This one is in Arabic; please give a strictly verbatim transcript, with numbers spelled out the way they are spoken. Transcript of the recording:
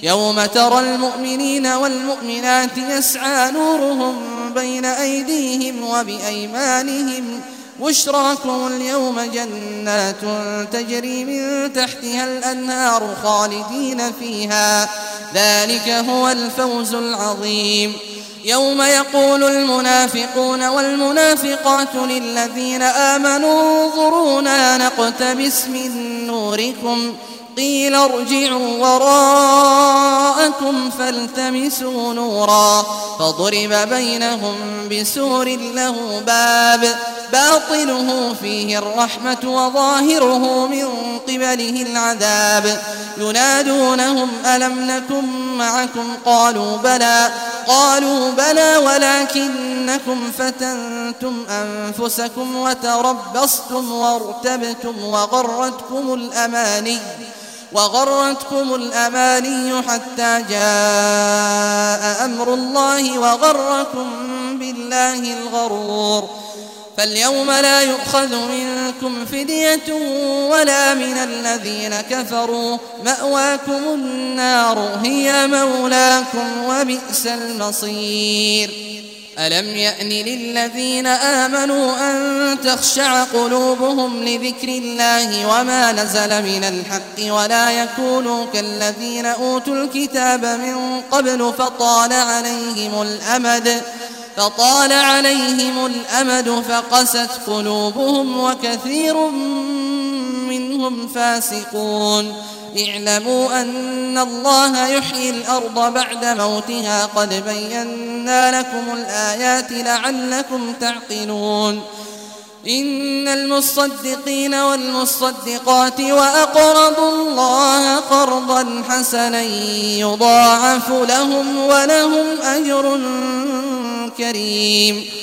يوم ترى المؤمنين والمؤمنات يسعى نورهم بين أيديهم وبأيمانهم بشراكم اليوم جنات تجري من تحتها الأنهار خالدين فيها ذلك هو الفوز العظيم. يوم يقول المنافقون والمنافقات للذين آمنوا انظرونا نقتبس من نوركم قيل ارجعوا وراءكم فالتمسوا نورا فضرب بينهم بسور له باب باطنه فيه الرحمة وظاهره من قبله العذاب ينادونهم ألم نكن معكم قالوا بلى قالوا بلى ولكنكم فتنتم أنفسكم وتربصتم وارتبتم وغرتكم الأماني وغرتكم الأماني حتى جاء أمر الله وغركم بالله الغرور. فاليوم لا يؤخذ منكم فدية ولا من الذين كفروا مأواكم النار هي مولاكم وبئس المصير. ألم يأن للذين آمنوا أن تخشع قلوبهم لذكر الله وما نزل من الحق ولا يكونوا كالذين أوتوا الكتاب من قبل فطال عليهم الأمد فطال عليهم الأمد فقست قلوبهم وكثير منهم فاسقون. اعلموا أن الله يحيي الأرض بعد موتها قد بينا لكم الآيات لعلكم تعقلون. إن المصدقين والمصدقات وأقرضوا الله قرضا حسنا يضاعف لهم ولهم أجر كريم.